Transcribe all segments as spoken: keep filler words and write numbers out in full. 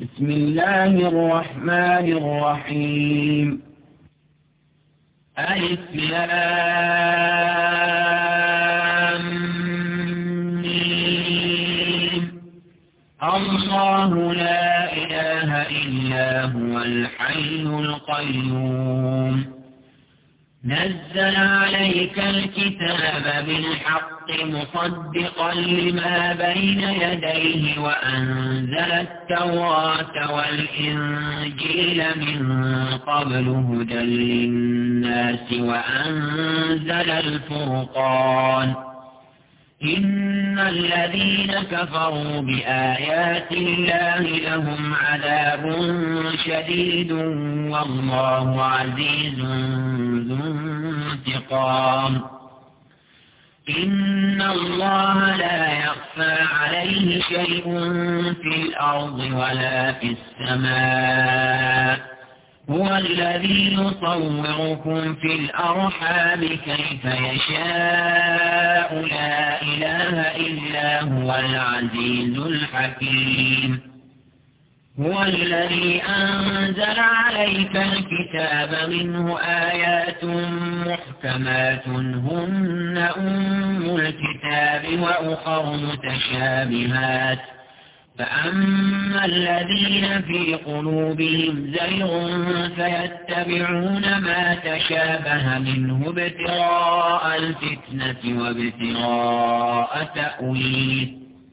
بسم الله الرحمن الرحيم. ألف لام ميم. الله لا إله إلا هو الحي القيوم. نزل عليك الكتاب بالحق مصدقا لما بين يديه وأنزل التوراة والإنجيل من قبل هدى للناس وأنزل الفرقان. إن الذين كفروا بآيات الله لهم عذاب شديد والله عزيز ذو انتقام. إن الله لا يخفى عليه شيء في الأرض ولا في السماء. هو الذي يصوركم في الأرحام كيف يشاء لا إله إلا هو العزيز الحكيم. هو الذي أنزل عليك الكتاب منه آيات محكمات هن أم الكتاب وأخر متشابهات فأما الذين في قلوبهم زيغ فيتبعون ما تشابه منه ابتغاء الفتنة وابتغاء تأويله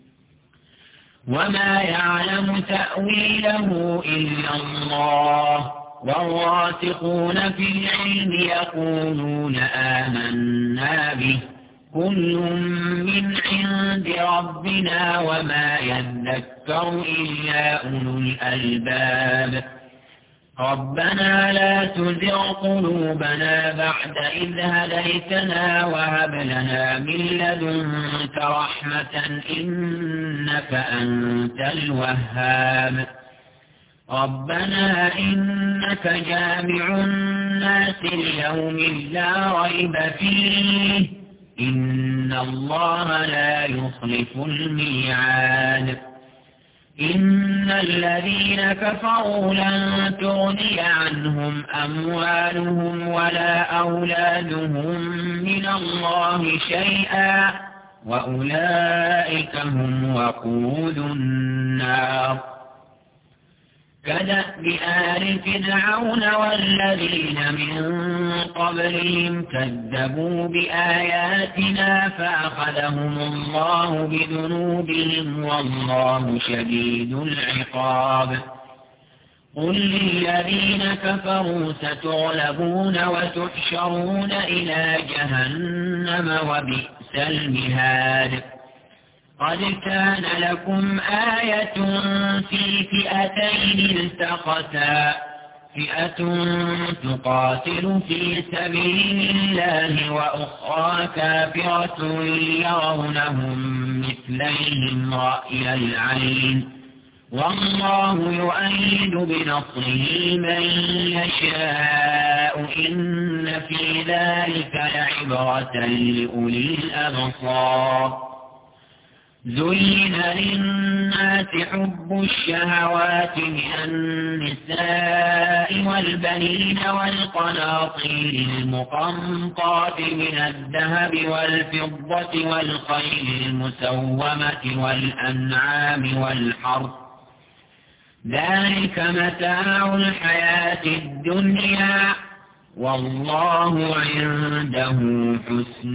وما يعلم تأويله إلا الله والراسخون في العلم يقولون آمنا به كل من عند ربنا وما يذكر إلا أولو الألباب. ربنا لا تزغ قلوبنا بعد إذ هديتنا وهب لنا من لدنك رحمة إنك أنت الوهاب. ربنا إنك جامع الناس ليوم لا ريب فيه إن الله لا يخلف الميعاد. إن الذين كفروا لن تغني عنهم أموالهم ولا أولادهم من الله شيئا وأولئك هم وقود النار. كدأب آل فرعون والذين من قبلهم كذبوا بآياتنا فأخذهم الله بذنوبهم والله شديد العقاب. قل للذين كفروا ستغلبون وتحشرون إلى جهنم وبئس المهاد. قد كان لكم آية في فئتين التقتا فئة تقاتل في سبيل الله وأخرى كافرة يرونهم مثليهم رأي العين والله يؤيد بنصره من يشاء إن في ذلك لعبرة لأولي الأبصار. زين للناس حب الشهوات من النساء والبنين والقناطير المقنطرة من الذهب والفضة والخيل المسومة والأنعام والحرث ذلك متاع الحياة الدنيا والله عنده حسن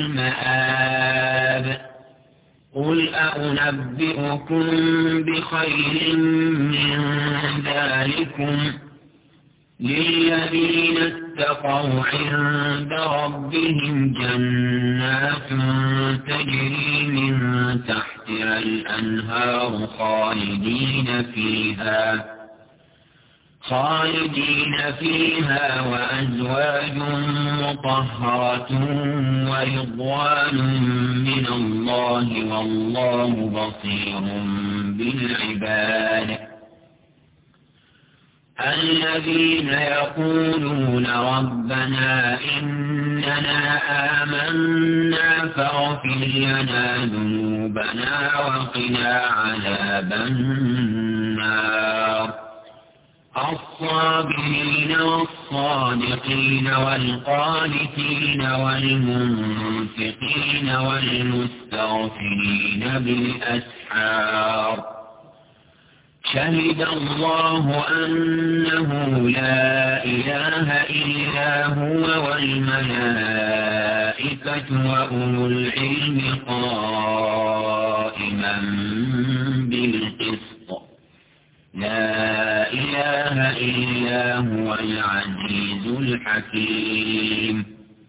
المآب. قل أنبئكم بخير من ذلكم للذين اتقوا عند ربهم جنات تجري من تحتها الأنهار خالدين فيها خالدين فيها وأزواج مطهرة ورضوان من الله والله بصير بالعباد. الذين يقولون ربنا إننا آمنا فاغفر لنا ذنوبنا وقنا عذاب النار. والصابرين والصادقين والقانتين والمنفقين والمستغفرين بالأسحار شهد الله أنه لا إله إلا هو والملائكة وأولو العلم قائما بالقسط لا إله إلا هو العزيز الحكيم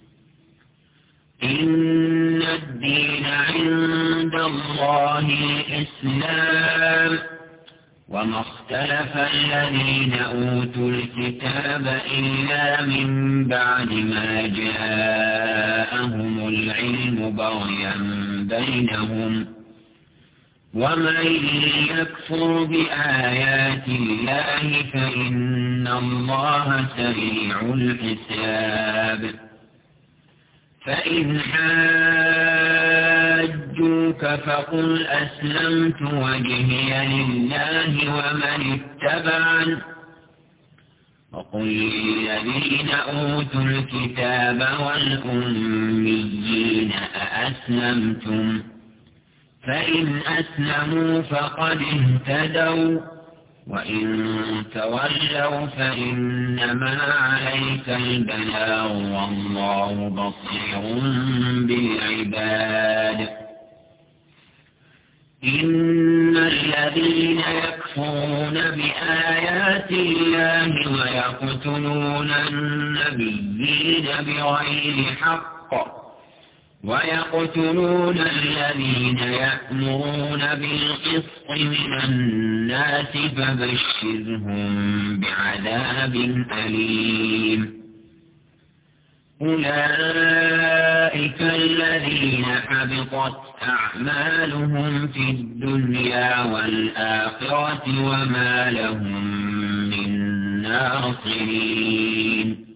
إن الدين عند الله الإسلام وما اختلف الذين أوتوا الكتاب إلا من بعد ما جاءهم العلم بغيا بينهم ومن يكفر بآيات الله فإن الله سريع الحساب فإن حاجوك فقل أسلمت وجهي لله ومن اتبعن وقل للذين أوتوا الكتاب والأميين أأسلمتم فإن أسلموا فقد اهتدوا وإن تولوا فإنما عليك البلاغ والله بصير بالعباد إن الذين يكفرون بآيات الله ويقتلون النبيين بغير حق ويقتلون الذين يأمرون بالقسط من الناس فبشرهم بعذاب أليم أولئك الذين حبطت أعمالهم في الدنيا والآخرة وما لهم من ناصرين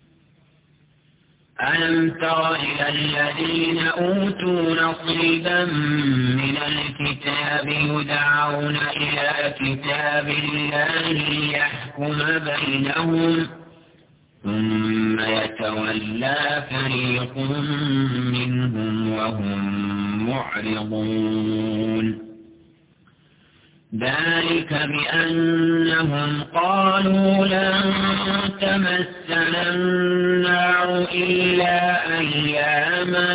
ألم تر إلى الذين أوتوا نصيبا من الكتاب يدعون إلى كتاب الله ليحكم بينهم ثم يتولى فريق منهم وهم معرضون ذلك بأنهم قالوا لن تمسنا النار إلا أياما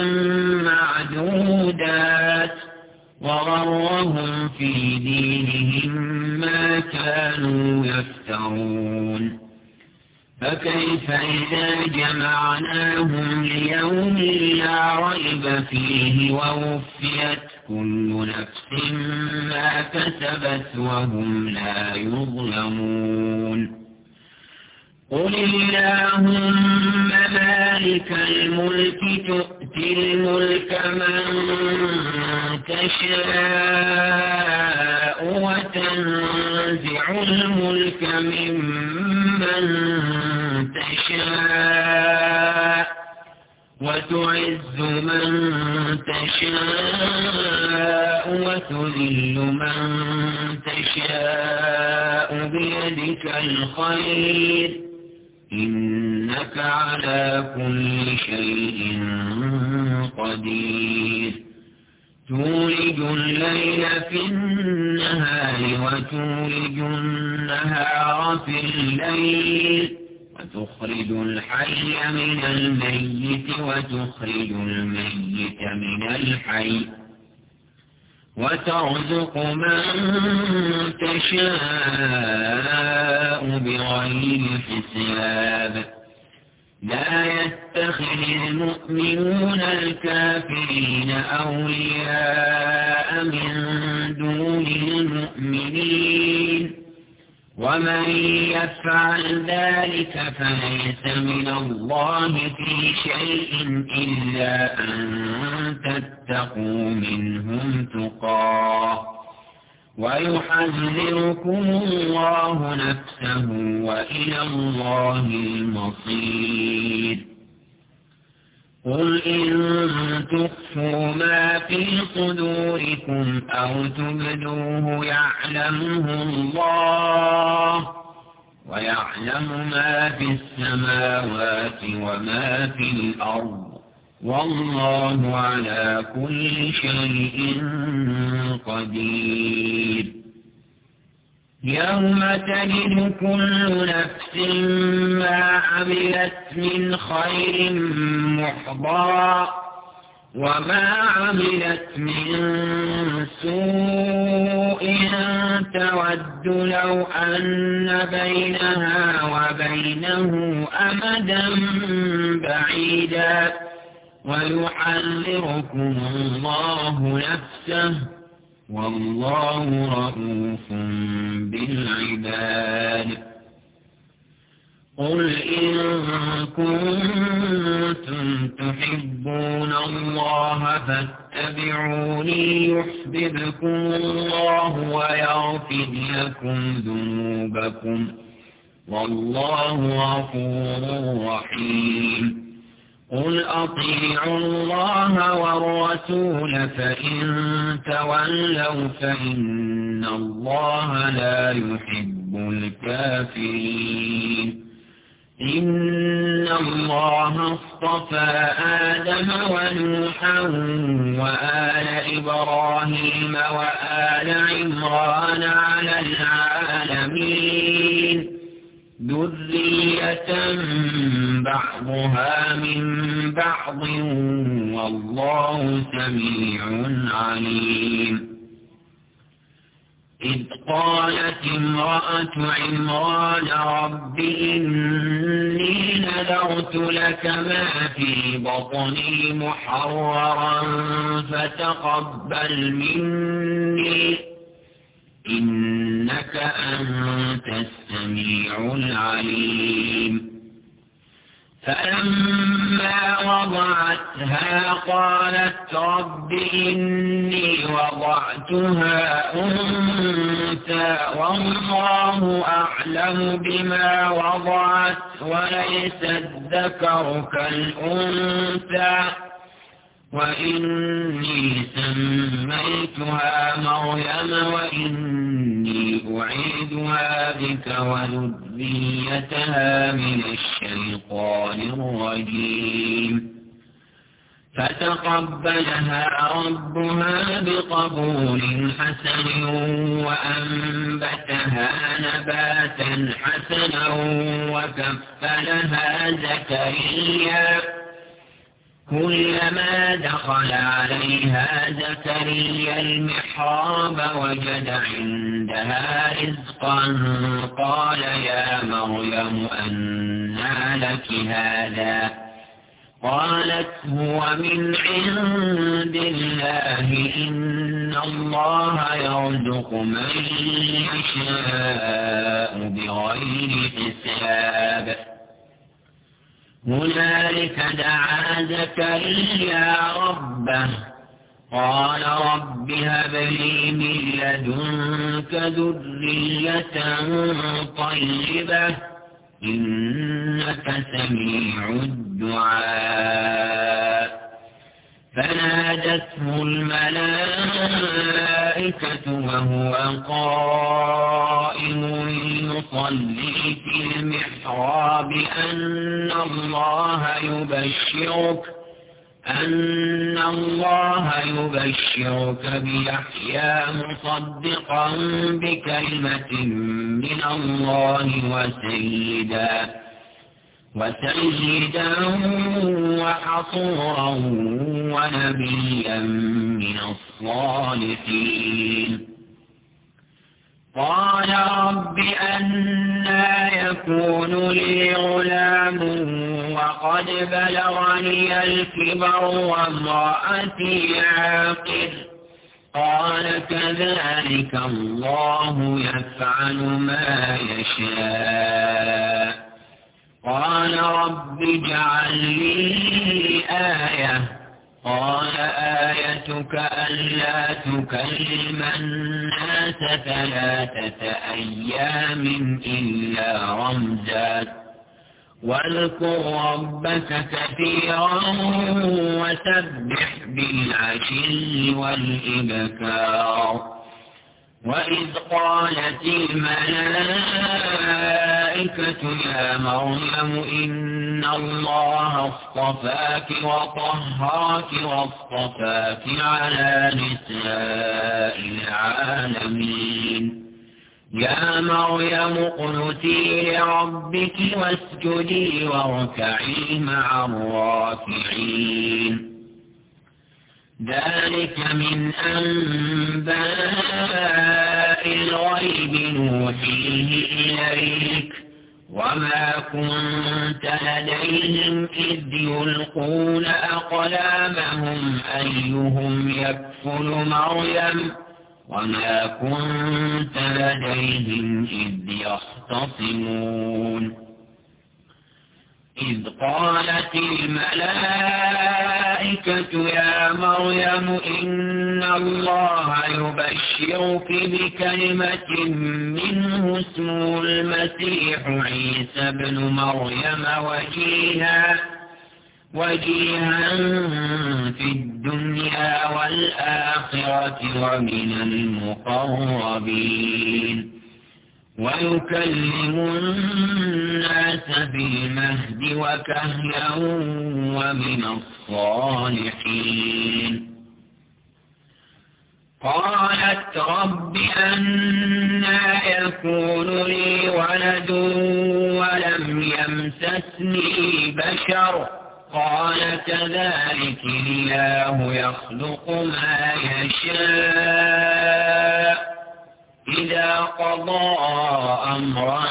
معدودات وغرهم في دينهم ما كانوا يفترون فكيف إذا جمعناهم ليوم لا ريب فيه ووفيت كل نفس ما كسبت وهم لا يظلمون قل اللهم مالك الملك تؤتي الملك من تشاء وتنزع الملك ممن تشاء وتعز من تشاء وتذل من تشاء بيدك الخير إنك على كل شيء قدير تولج الليل في النهار وتولج النهار في الليل وتخرج الحي من الميت وتخرج الميت من الحي وترزق من تشاء بغير حساب لا يتخذ المؤمنون الكافرين أولياء من دون المؤمنين ومن يفعل ذلك فليس من الله في شيء إلا أن تتقوا منهم تقاه ويحذركم الله نفسه وإلى الله المصير قل إن تخفوا ما في صدوركم أو تبدوه يعلمه الله ويعلم ما في السماوات وما في الأرض والله على كل شيء قدير. يوم تجد كل نفس ما عملت من خير محضرا وما عملت من سوء تود لو أن بينها وبينه أمدا بعيدا ويحذركم الله نفسه والله رؤوف بالعباد. قل إن كنتم تحبون الله فاتبعوني يحببكم الله ويغفر لكم ذنوبكم والله غفور رحيم. قل أطيعوا الله والرسول فإن تولوا فإن الله لا يحب الكافرين. إن الله اصطفى آدم ونوحا وآل إبراهيم وآل عمران على العالمين ذرية بعضها من بعض والله سميع عليم. إذ قالت امرأة عمران رب إني نذرت لك ما في بطني محررا فتقبل مني إنك أنت السميع العليم. فلما وضعتها قالت رب إني وضعتها أنثى والله أعلم بما وضعت وليس الذكر كالأنثى وإني سميتها مريم وإني أعيدها بك وذريتها من الشيطان الرجيم. فتقبلها ربها بقبول حسن وأنبتها نباتا حسنا وكفلها زكريا كلما دخل عليها زكريا المحراب وجد عندها رزقا قال يا مريم أنى لك هذا قالت هو من عند الله إن الله يرزق من يشاء بغير حساب. هنالك دعا زكريا ربه قال رب هب لي من لدنك ذرية طيبة إنك سميع الدعاء. فنادته الملائكة وهو قائم يصلي في المحراب أن الله يبشرك أن الله يبشرك بيحيى مصدقا بكلمة من الله وسيدا وسيدا وحصورا ونبيا من الصالحين. قال رب أنى يكون لي غلام وقد بلغني الكبر وامرأتي عاقر قال كذلك الله يفعل ما يشاء. قال رب اجعل لي آية قال آيتك ألا تكلم الناس ثلاثة أيام إلا رمزا واذكر ربك كثيرا وسبح بالعشي والإبكار. وإذ قالت الملائكة الملائكة يا مريم إن الله اصطفاك وطهرك واصطفاك على نساء العالمين يا مريم اقنتي لربك واسجدي واركعي مع الراكعين ذلك من أنباء الغيب نوحيه إليك وما كنت لديهم إذ يلقون أقلامهم أيهم يكفل مريم وما كنت لديهم إذ يختصمون إذ قالت الملائكة يا مريم إن الله يبشرك بكلمة منه اسمه المسيح عيسى بن مريم وجيها وجيها في الدنيا والآخرة ومن المقربين ويكلم الناس في المهد وكهلا ومن الصالحين قالت رب أنى يكون لي ولد ولم يمسسني بشر قال كذلك الله يخلق ما يشاء إذا قضى أمرا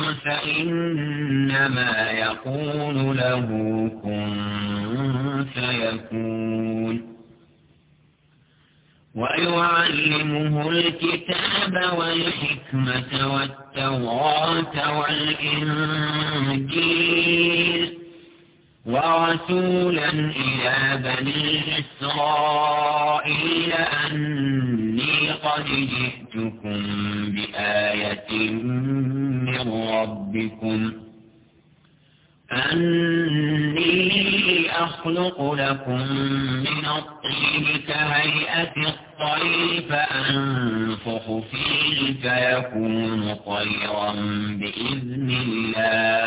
فإنما يقول له كن فيكون ويعلمه الكتاب والحكمة والتوراة والإنجيل ورسولا إلى بني إسرائيل أني قد جئتكم بآية من ربكم أني أخلق لكم من الطين كهيئة الطير فأنفخ فيه فيكون طيرا بإذن الله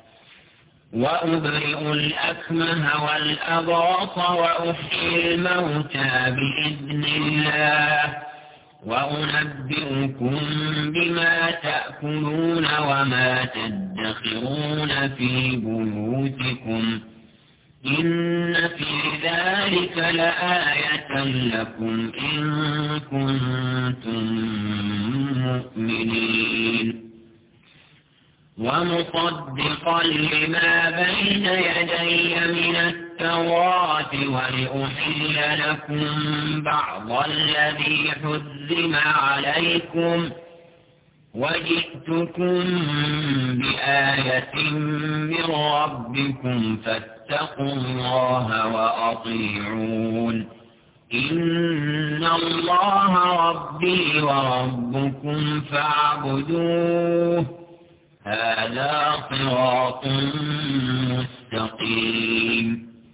وأبرئ الأكمه والأبرص وأحيي الموتى بإذن الله وأنبئكم بما تأكلون وما تدخرون في بيوتكم إن في ذلك لآية لكم إن كنتم مؤمنين ومصدقا لما بين يدي من التوراة ولأحل لكم بعض الذي حرم عليكم وجئتكم بآية من ربكم فاتقوا الله وأطيعون إن الله ربي وربكم فاعبدوه هذا صراط مستقيم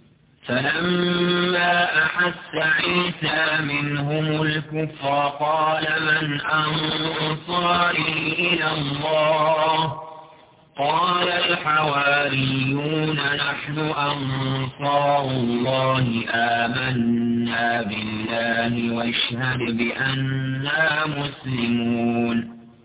فلما أحس عيسى منهم الكفر قال من أنصاري إلى الله قال الحواريون نحن أنصار الله آمنا بالله واشهد بأننا مسلمون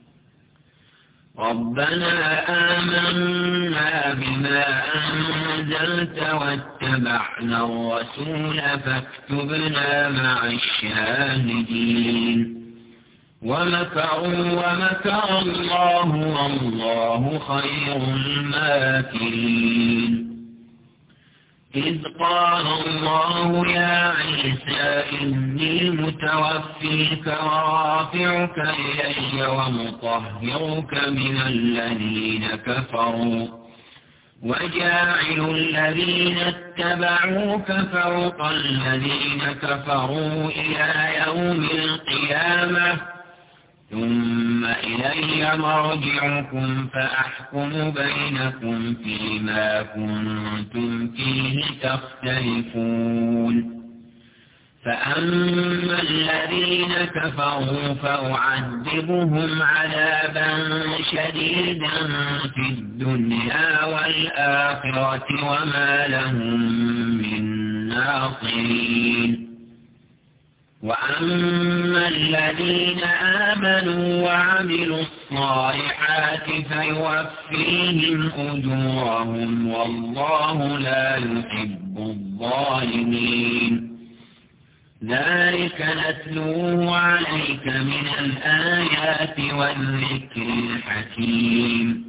ربنا آمنا بما أنزلت واتبعنا الرسول فاكتبنا مع الشاهدين ومكروا ومكر الله والله خير الماكرين إذ قال الله يا عيسى إني متوفيك ورافعك إلي ومطهرك من الذين كفروا وجاعل الذين اتبعوك فوق الذين كفروا إلى يوم القيامة ثم إلي مرجعكم فأحكم بينكم فيما كنتم فيه تختلفون فأما الذين كفروا فأعذبهم عذابا شديدا في الدنيا والآخرة وما لهم من ناصرين. وأما الذين آمنوا وعملوا الصالحات فيوفيهم أجورهم والله لا يحب الظالمين. ذلك نتلوه عليك من الآيات والذكر الحكيم.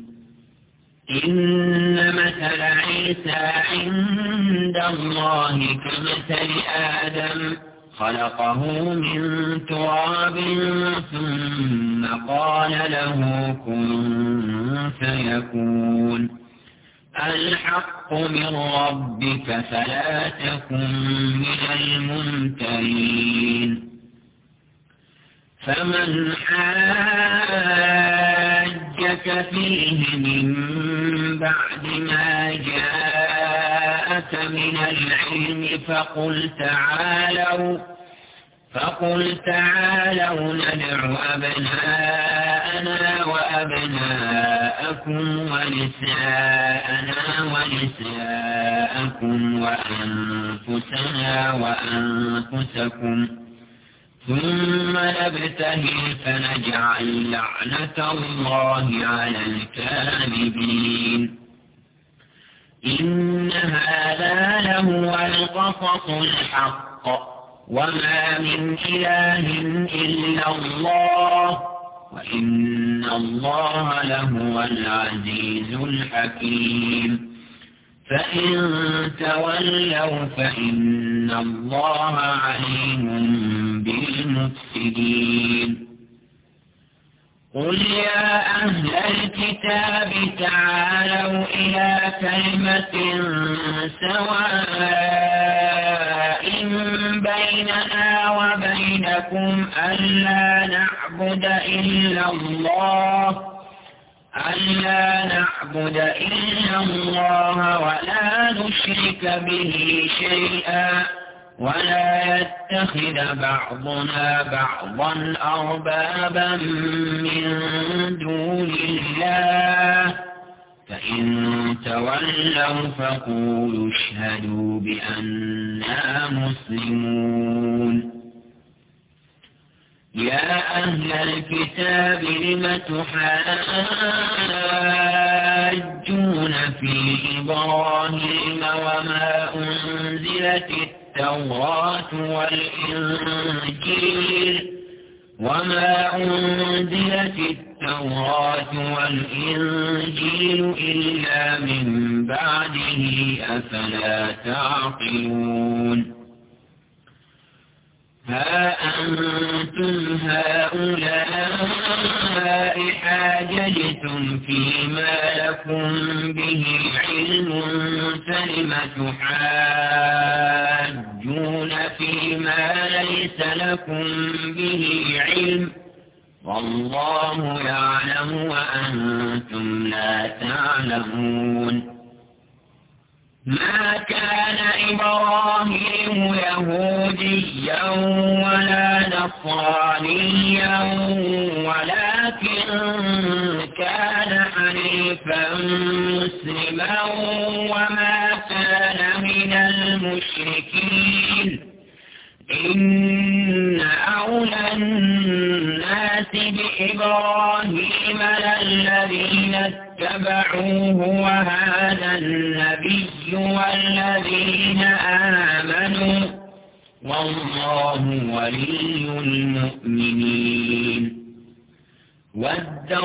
إن مثل عيسى عند الله كمثل آدم خلقه من تراب ثم قال له كن فيكون. الحق من ربك فلا تكن من الممترين. فمن حاجك فيه من بعد ما جاءك من العلم فقل تعالوا فقل تعالوا ندع أبناءنا وأبناءكم ونساءنا ونساءكم وأنفسنا وأنفسكم ثم نبتهل فنجعل لعنة الله على الكاذبين. إن هذا لهو القصص الحق وما من إله إلا الله وإن الله لهو العزيز الحكيم. فإن تولوا فإن الله عليم بالمفسدين. قل يا أهل الكتاب تعالوا إلى كلمة سواء بيننا وبينكم ألا نعبد إلا الله ألا نعبد إلا الله ولا نشرك به شيئا ولا يتخذ بعضنا بعضا أربابا من دون الله فإن تولوا فقولوا اشهدوا بأننا مسلمون. يا أهل الكتاب لم تحاجون في إبراهيم وما أنزلت التوراة والإنجيل وما أنزلت التوراة والإنجيل إلا من بعده أفلا تعقلون. ها أنتم هؤلاء حاججتم فيما لكم به علم فلم تحاجون فيما ليس لكم به علم والله يعلم وأنتم لا تعلمون. ما كان إبراهيم يهوديا ولا نصرانيا ولكن كان حنيفا مسلما وما كان من المشركين. إن أولى الناس بإبراهيم للذين اتبعوه وهذا النبي والذين آمنوا والله ولي المؤمنين. ود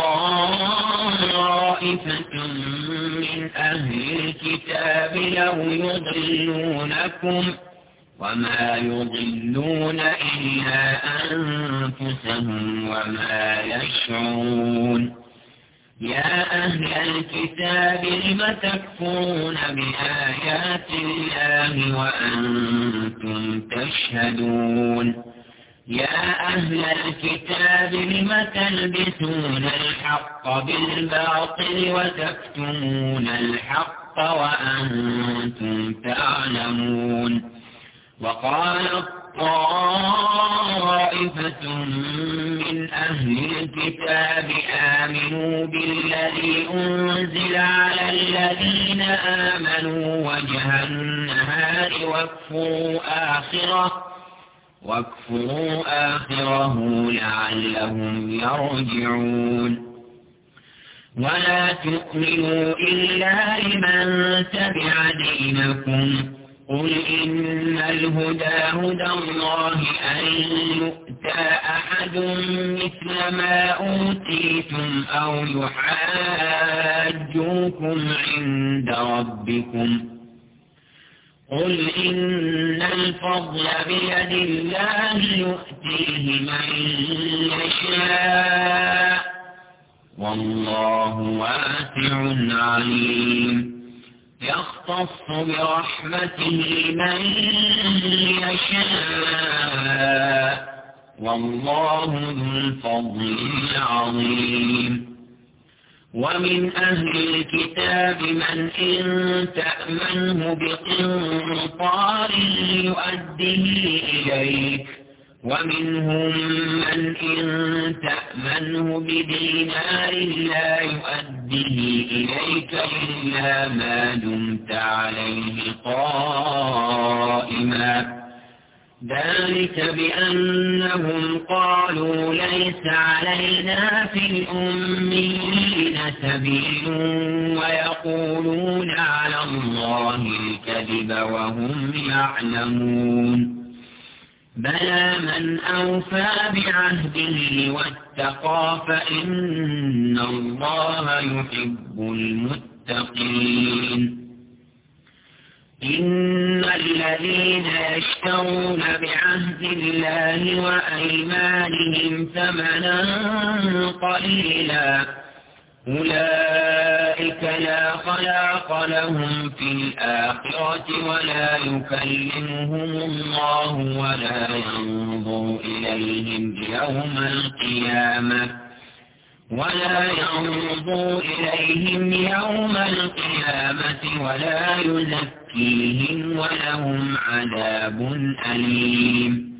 طائفة من أهل الكتاب لو يضلونكم وما يضلون إلا أنفسهم وما يشعرون. يا أهل الكتاب لم تكفرون بآيات الله وأنتم تشهدون. يا أهل الكتاب لم تلبسون الحق بالباطل وتكتمون الحق وأنتم تعلمون. وقالت طائفة من أهل الكتاب آمنوا بالذي أنزل على الذين آمنوا وجه النهار واكفروا آخره واكفروا آخره لعلهم يرجعون ولا تؤمنوا إلا لمن تبع دينكم قل إن الهدى هدى الله أن يؤتى أحد مثل ما أوتيتم أو يحاجوكم عند ربكم قل إن الفضل بيد الله يؤتيه من يشاء والله واسع عليم يختص برحمته من يشاء والله ذو الفضل العظيم ومن أهل الكتاب من إن تأمنه بقنطار يؤديه إليك ومنهم من إن تأمنه بدينار لا يؤديه إليك إلا ما دمت عليه قائما ذلك بأنهم قالوا ليس علينا في الأميين سبيل ويقولون على الله الكذب وهم يعلمون بلى من أوفى بعهده واتقى فإن الله يحب المتقين إن الذين يشترون بعهد الله وأيمانهم ثمنا قليلا أولئك لا خلاق لهم في الآخرة ولا يكلمهم الله ولا ينظر إليهم يوم القيامة ولا ينظر إليهم يوم القيامة ولا يزكيهم ولهم عذاب أليم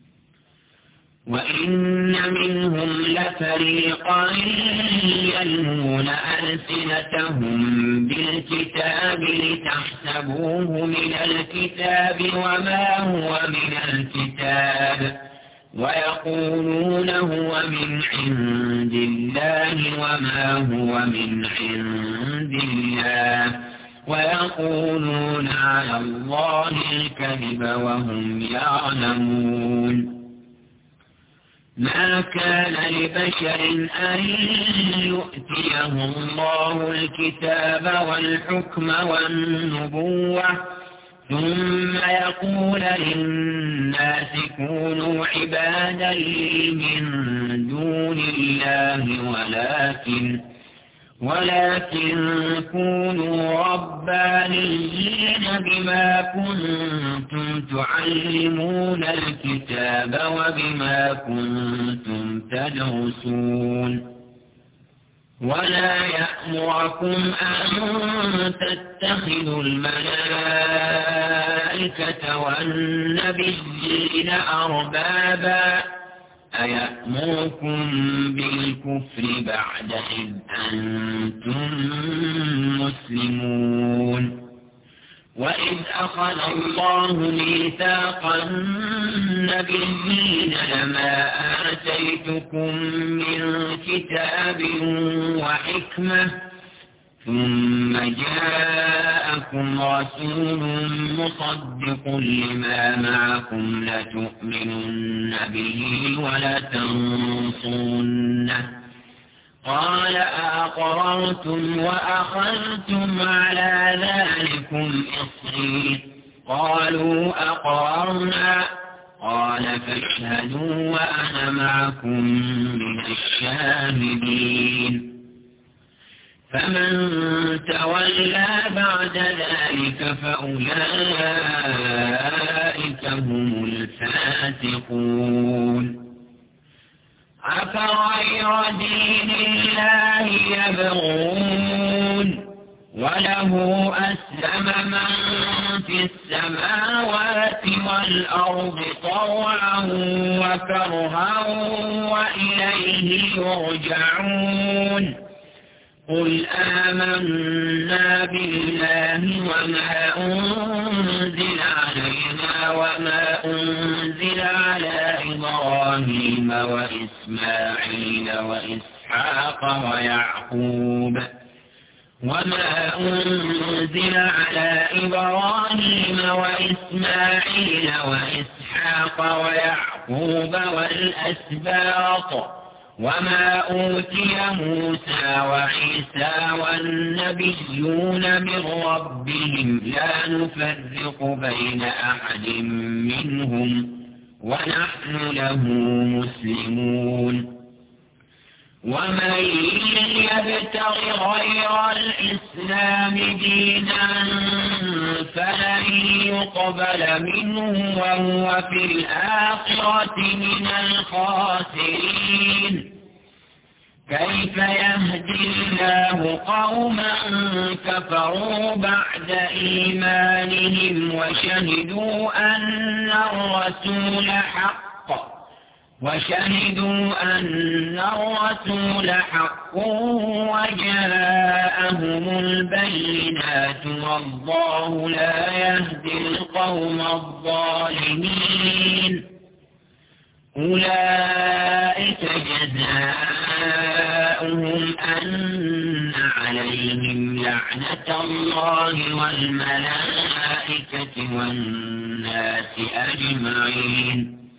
وإن منهم لفريقا يلمون ألسنتهم بالكتاب لتحسبوه من الكتاب وما هو من الكتاب ويقولون هو من عند الله وما هو من عند الله ويقولون على الله الكذب وهم يعلمون ما كان لبشر أن يؤتيه الله الكتاب والحكم والنبوة ثم يقول للناس كونوا عبادا لي من دون الله ولكن ولكن كونوا ربانيين بما كنتم تعلمون الكتاب وبما كنتم تدرسون ولا يأمركم أن تتخذوا الملائكة والنبيين أربابا أيأمركم بالكفر بعد إذ أنتم مسلمون وإذ أخذ الله ميثاق النبيين لما آتيتكم من كتاب وحكمة ثم جاءكم رسول مصدق لما معكم لتؤمنن به ولتنصرنه قال أقررتم وأخذتم على ذلكم إصري قالوا أقررنا قال فاشهدوا وأنا معكم من الشاهدين فمن تولى بعد ذلك فأولئك هم الفاسقون أفغير دين الله يبغون وله أسلم من في السماوات والأرض طوعا وكرها وإليه يرجعون قل آمنا بالله وما أنزل علينا وما أنزل على إبراهيم وإسماعيل وإسحاق ويعقوب وما أنزل على إبراهيم وإسماعيل وإسحاق ويعقوب والأسباط وما أوتي موسى وعيسى والنبيون من ربهم لا نفرق بين أحد منهم ونحن له مسلمون ومن يبتغ غير الإسلام دينا فلن يقبل منه وهو في الآخرة من الخاسرين كيف يهدي الله قوما كفروا بعد إيمانهم وشهدوا أن الرسول حق وشهدوا أن الرسول حق وجاءهم البينات والله لا يهدي القوم الظالمين أولئك جزاؤهم أن عليهم لعنة الله والملائكة والناس أجمعين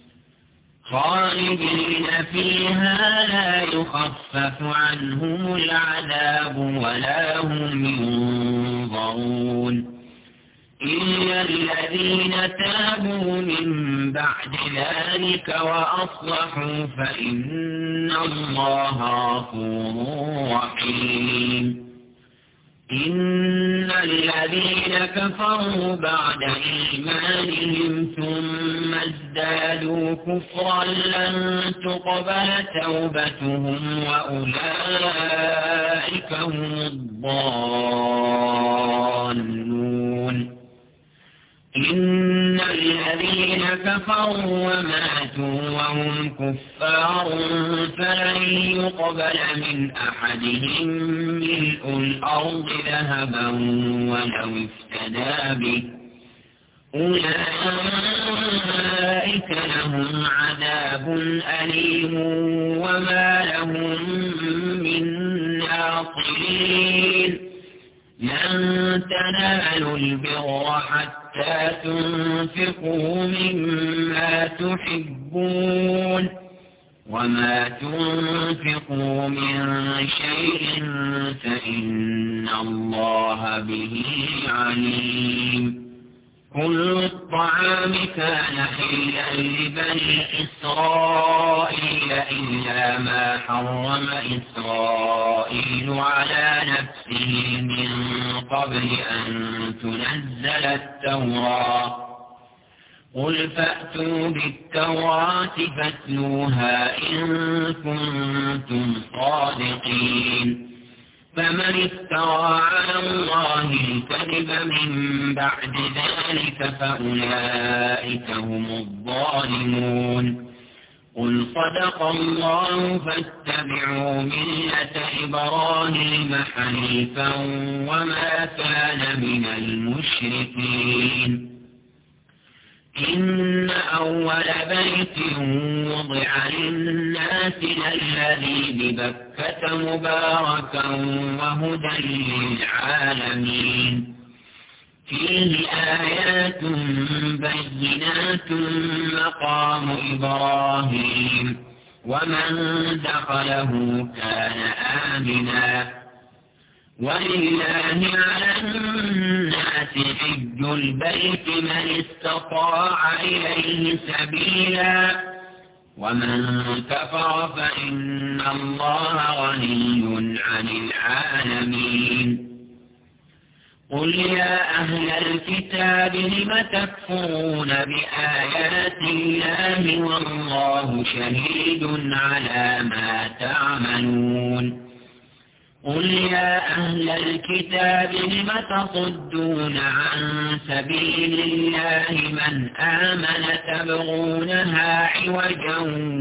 خالدين فيها لا يخفف عنهم العذاب ولا هم ينظرون إلا الذين تابوا من بعد ذلك وأصلحوا فإن الله غفور رحيم إن الذين كفروا بعد إيمانهم ثم ازدادوا كفرا لن تقبل توبتهم وأولئك هم الضالون إن الذين كفروا وماتوا وهم كفار فلن يقبل من أحدهم ملء الأرض ذهبا ولو افتدى به أولئك لهم عذاب أليم وما لهم من ناصرين لن تنالوا البر حتى تنفقوا مما تحبون وما تنفقوا من شيء فإن الله به عليم كل الطعام كان حلا لبني إسرائيل إلا ما حرم إسرائيل على نفسه من قبل أن تنزل التوراة قل فأتوا بالتوراة فاتلوها إن كنتم صادقين فمن افترى على الله الكذب من بعد ذلك فأولئك هم الظالمون قل صدق الله فاتبعوا ملة إبراهيم حنيفا وما كان من المشركين إن أول بيت وضع للناس الذي ببكة مباركا وهدى للعالمين فيه آيات بينات مقام إبراهيم ومن دخله كان آمنا ولله على الناس حج البيت من استطاع إليه سبيلا ومن كفر فإن الله غني عن العالمين قل يا أهل الكتاب لم تكفرون بآيات الله والله شهيد على ما تعملون قل يا أهل الكتاب لم تصدون عن سبيل الله من آمن تبغونها عوجا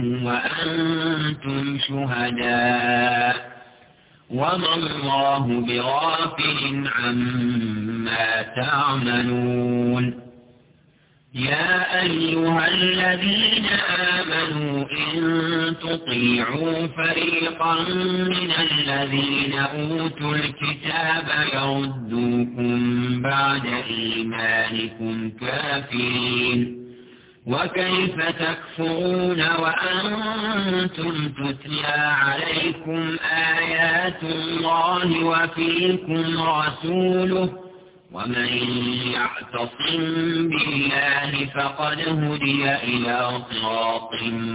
وأنتم شهداء وما الله بغافل عما تعملون يا أيها الذين آمنوا إن تطيعوا فريقا من الذين أوتوا الكتاب يردوكم بعد إيمانكم كافرين وكيف تكفرون وأنتم تتلى عليكم آيات الله وفيكم رسوله ومن يعتصم بالله فقد هدي إلى صراط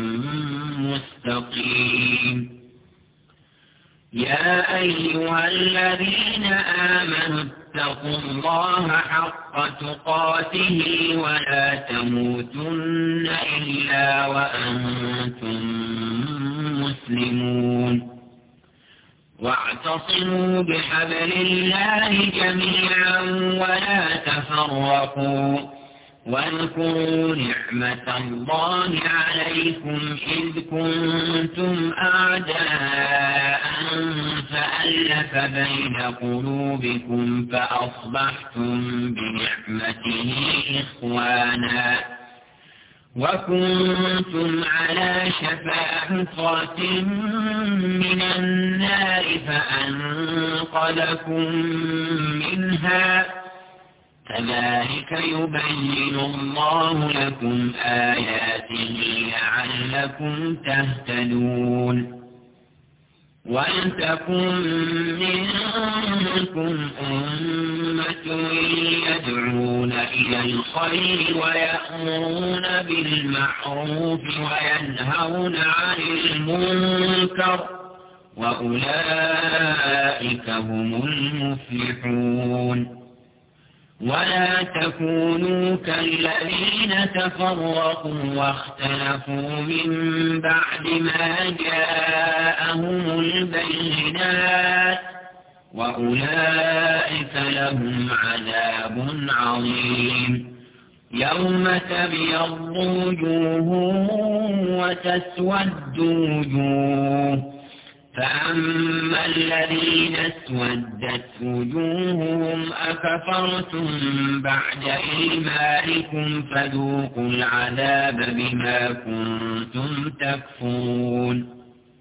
مستقيم يا أيها الذين آمنوا اتقوا الله حق تقاته ولا تموتن إلا وأنتم مسلمون واعتصموا بحبل الله جميعا ولا تفرقوا واذكروا نعمة الله عليكم إذ كنتم أعداء فألف بين قلوبكم فأصبحتم بنعمته إخوانا وكنتم على شفا حفرة من النار فأنقذكم منها كذلك يبين الله لكم آياته لعلكم تهتدون ولتكن منكم أمة يدعون إلى الخير ويأمرون بالمعروف وينهون عن المنكر وأولئك هم المفلحون ولا تكونوا كالذين تفرقوا واختلفوا من بعد ما جاءهم البينات وأولئك لهم عذاب عظيم يوم تبيض وجوه وتسود وجوه فأما الذين اسودت وجوههم أكفرتم بعد إيمانكم فذوقوا العذاب بما كنتم تكفرون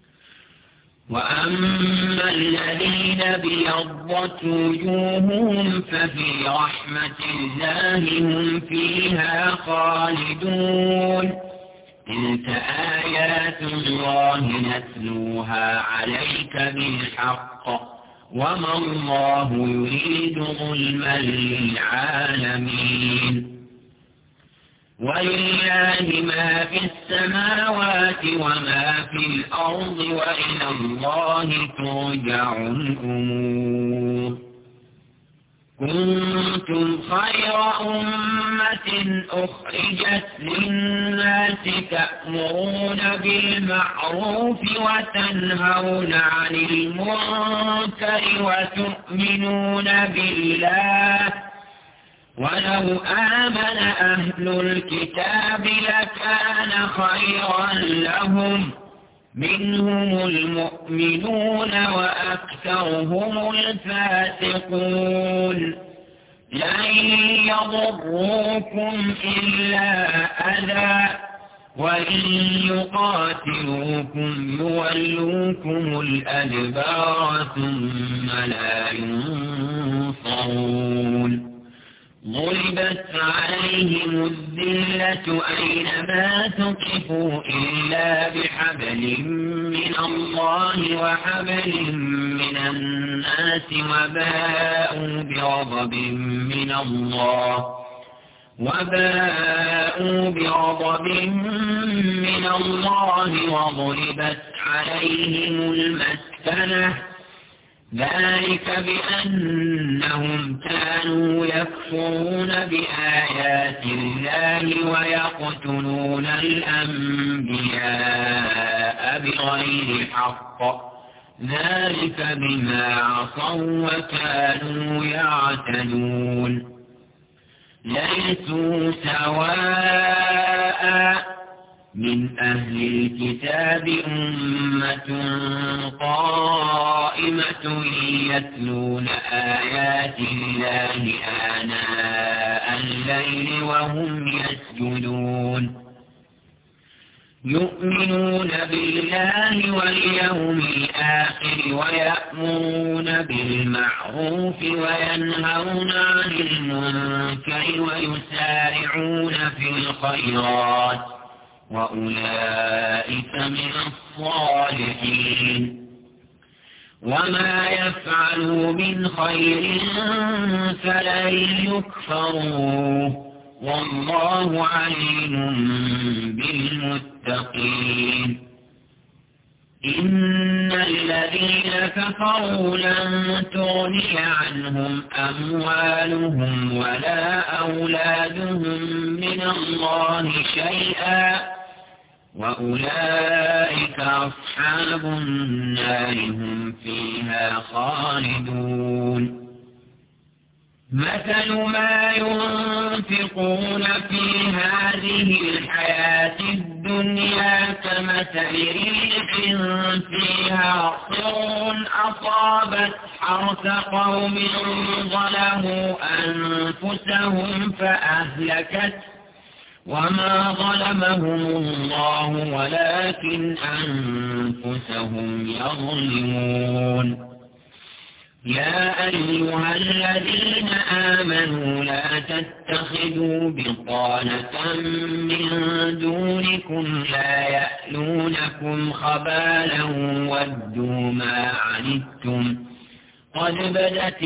وأما الذين ابيضت وجوههم ففي رحمة الله هم فيها خالدون تلك آيات الله نتلوها عليك بالحق وما الله يريد ظلما للعالمين ولله ما في السماوات وما في الأرض وإلى الله ترجع الأمور كنتم خير أمة أخرجت للناس تأمرون بالمعروف وتنهون عن المنكر وتؤمنون بالله ولو آمن أهل الكتاب لكان خيرا لهم منهم المؤمنون وأكثرهم الفاسقون لن يضروكم إلا أذى وإن يقاتلوكم يولوكم الأدبار ثم لا ينصرون ضربت عليهم الذلة أينما ثقفوا إلا بحبل من الله وحبل من الناس وباءوا بغضب من الله وباءوا بغضب من الله وضربت عليهم المسكنة ذلك بأنهم كانوا يكفرون بآيات الله ويقتلون الأنبياء بغير حق ذلك بما عصوا وكانوا يعتدون ليسوا سواء من أهل الكتاب أمة قائمة يتلون آيات الله آناء الليل وهم يسجدون يؤمنون بالله واليوم الآخر ويأمرون بالمعروف وينهون عن المنكر ويسارعون في الخيرات وأولئك من الصالحين وما يفعلوا من خير فلن يكفروه والله عليم بالمتقين إن الذين كفروا لن تغني عنهم أموالهم ولا أولادهم من الله شيئا وأولئك أصحاب النار هم فيها خالدون مثل ما ينفقون في هذه الحياة الدنيا كمثل ريح فيها صر أصابت حرث قوم ظلموا أنفسهم فأهلكت وما ظلمهم الله ولكن أنفسهم يظلمون يا أيها الذين آمنوا لا تتخذوا بطانة من دونكم لا يألونكم خبالا ودوا ما عنتم قد بدت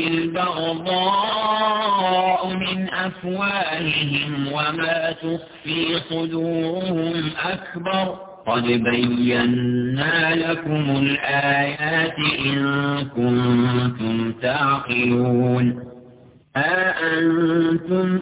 البغضاء من أفواههم وما تخفي صدورهم أكبر قد بينا لكم الآيات إن كنتم تعقلون أأنتم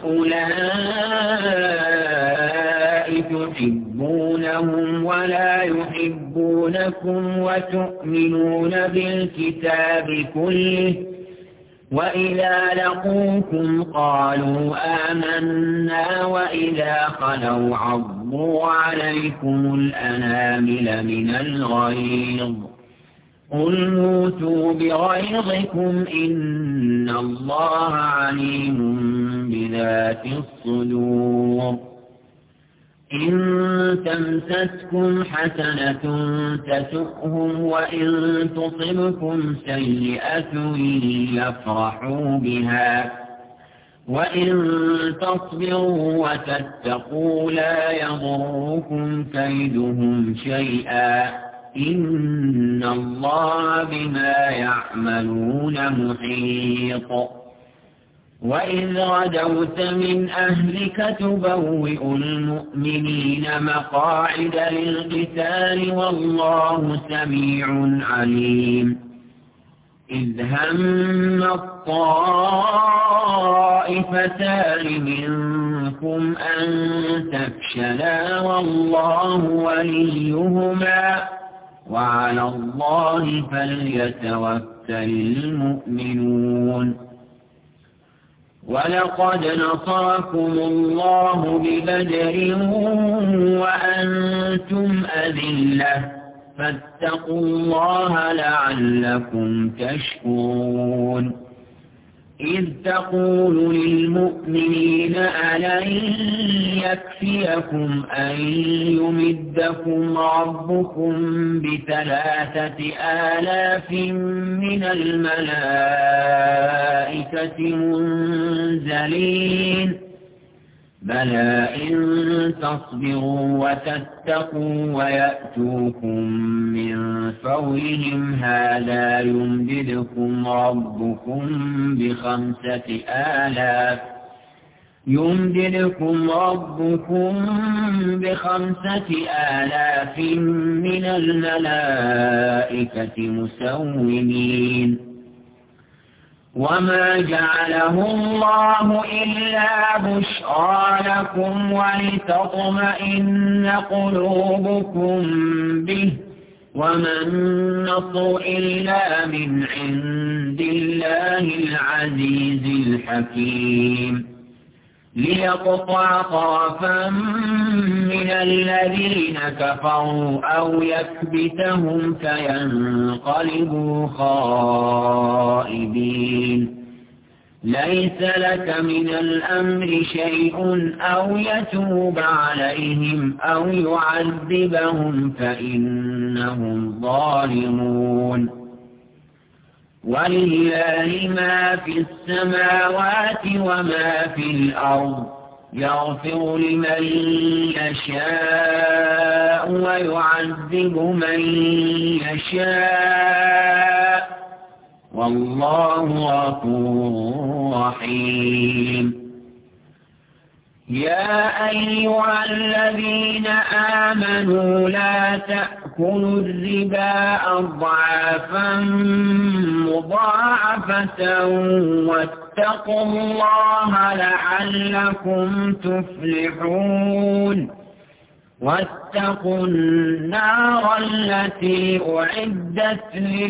أولئك تحبونهم ولا يحبونكم وتؤمنون بالكتاب كله وإذا لقوكم قالوا آمنا وإذا خلوا عضوا عليكم الأنامل من الغيظ قل موتوا بغيظكم إن الله عليم بذات الصدور إن تمسسكم حسنة تسؤهم وإن تصبكم سيئة يفرحوا بها وإن تصبروا وتتقوا لا يضركم كيدهم شيئا إن الله بما يعملون محيط وإذ غدوت من أهلك تبوئ المؤمنين مقاعد للقتال والله سميع عليم إذ هم الطائفتان منكم أن تفشلا والله وليهما وعلى الله فليتوكل المؤمنون ولقد نصركم الله ببدر وأنتم أذلة فاتقوا الله لعلكم تشكرون إذ تقول للمؤمنين ألن يكفيكم أن يمدكم ربكم بثلاثة آلاف من الملائكة منزلين بلى إن تصبروا وتتقوا ويأتوكم من فورهم هذا يمددكم ربكم بخمسة آلاف يمددكم ربكم بخمسة آلاف من الملائكة مسومين وما جعله الله إلا بشرى لكم ولتطمئن قلوبكم به وما النصر إلا من عند الله العزيز الحكيم ليقطع طرفا من الذين كفروا أو يكبتهم فينقلبوا خائبين ليس لك من الأمر شيء أو يتوب عليهم أو يعذبهم فإنهم ظالمون ولله ما في السماوات وما في الأرض يغفر لمن يشاء ويعذب من يشاء والله غفور رحيم يا أيها الذين آمنوا لا تأكلوا الربا أضعافا مضاعفة واتقوا الله لعلكم تفلحون واتقوا النار التي أعدت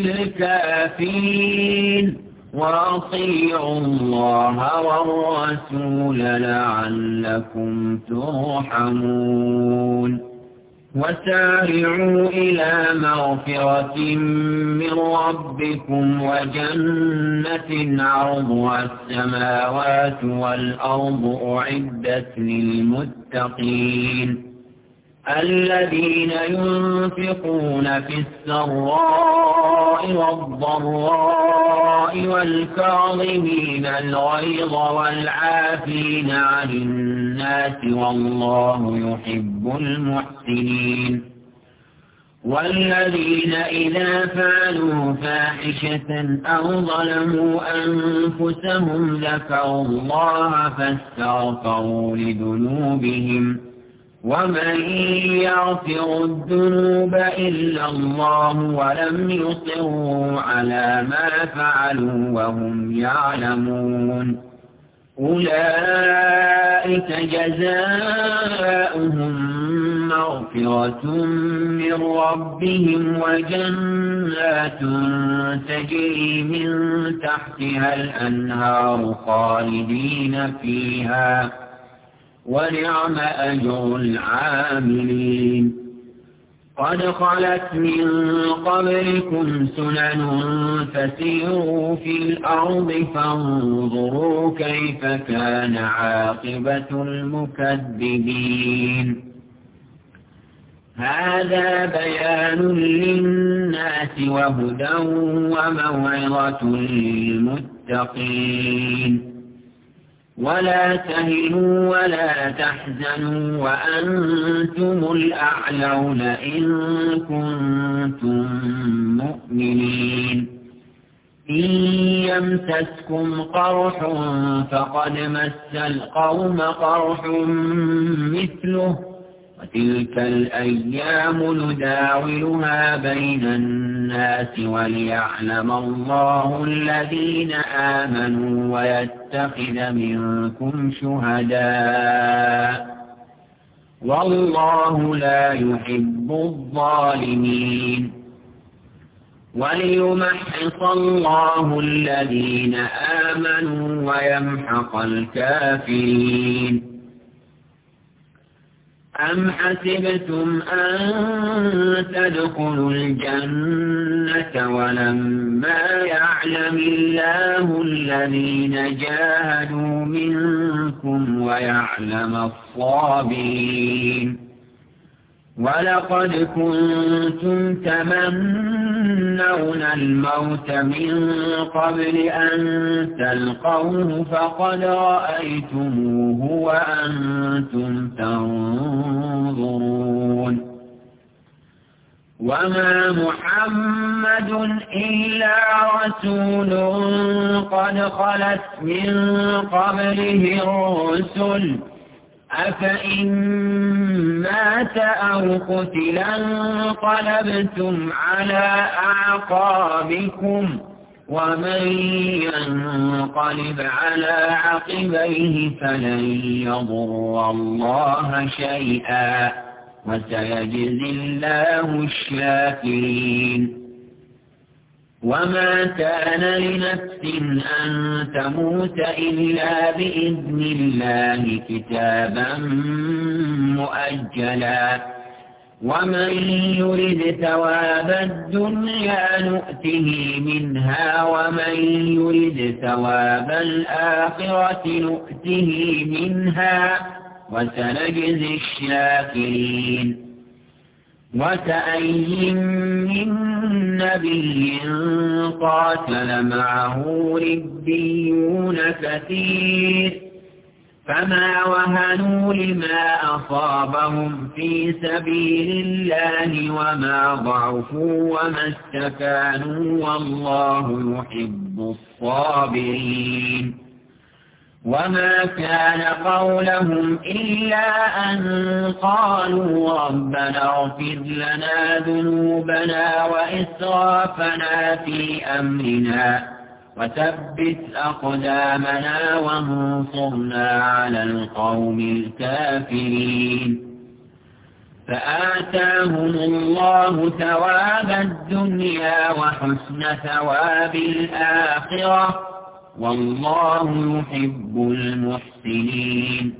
للكافرين وأطيعوا الله والرسول لعلكم ترحمون وسارعوا إلى مغفرة من ربكم وجنة عرضها السماوات والأرض أعدت للمتقين الذين ينفقون في السراء والضراء والكاظمين الغيظ والعافين عن الناس والله يحب المحسنين والذين إذا فعلوا فاحشة أو ظلموا أنفسهم ذكروا الله فاستغفروا لذنوبهم ومن يغفر الذنوب إلا الله ولم يصروا على ما فعلوا وهم يعلمون أولئك جزاؤهم مغفرة من ربهم وجنات تجري من تحتها الأنهار خالدين فيها ونعم أجر العاملين قد خلت من قبلكم سنن فسيروا في الأرض فانظروا كيف كان عاقبة المكذبين هذا بيان للناس وهدى وموعظة للمتقين ولا تهنوا ولا تحزنوا وأنتم الأعلون إن كنتم مؤمنين إن يمسسكم قرح فقد مس القوم قرح مثله وتلك الأيام نداولها بين الناس وليعلم الله الذين آمنوا ويتخذ منكم شهداء والله لا يحب الظالمين وليمحص الله الذين آمنوا ويمحق الكافرين أم حسبتم أن تدخلوا الجنة ولما يعلم الله الذين جاهدوا منكم ويعلم الصابرين ولقد كنتم تمنون الموت من قبل أن تلقوه فقد رأيتموه وأنتم تنظرون وما محمد إلا رسول قد خلت من قبله الرسل أفإن مات أو قتل انقلبتم على أعقابكم ومن ينقلب على عقبيه فلن يضر الله شيئا وسيجزي الله الشاكرين. وما كان لنفس أن تموت إلا بإذن الله كتابا مؤجلا ومن يرد ثواب الدنيا نؤته منها ومن يرد ثواب الآخرة نؤته منها وسنجزي الشاكرين. وكأين من نبي قاتل معه ربيون كثير فما وهنوا لما أصابهم في سبيل الله وما ضعفوا وما استكانوا والله يحب الصابرين. وما كان قولهم إلا أن قالوا ربنا اغفر لنا ذنوبنا وإسرافنا في أمرنا وثبت أقدامنا وانصرنا على القوم الكافرين. فآتاهم الله ثواب الدنيا وحسن ثواب الآخرة والله يحب المحسنين.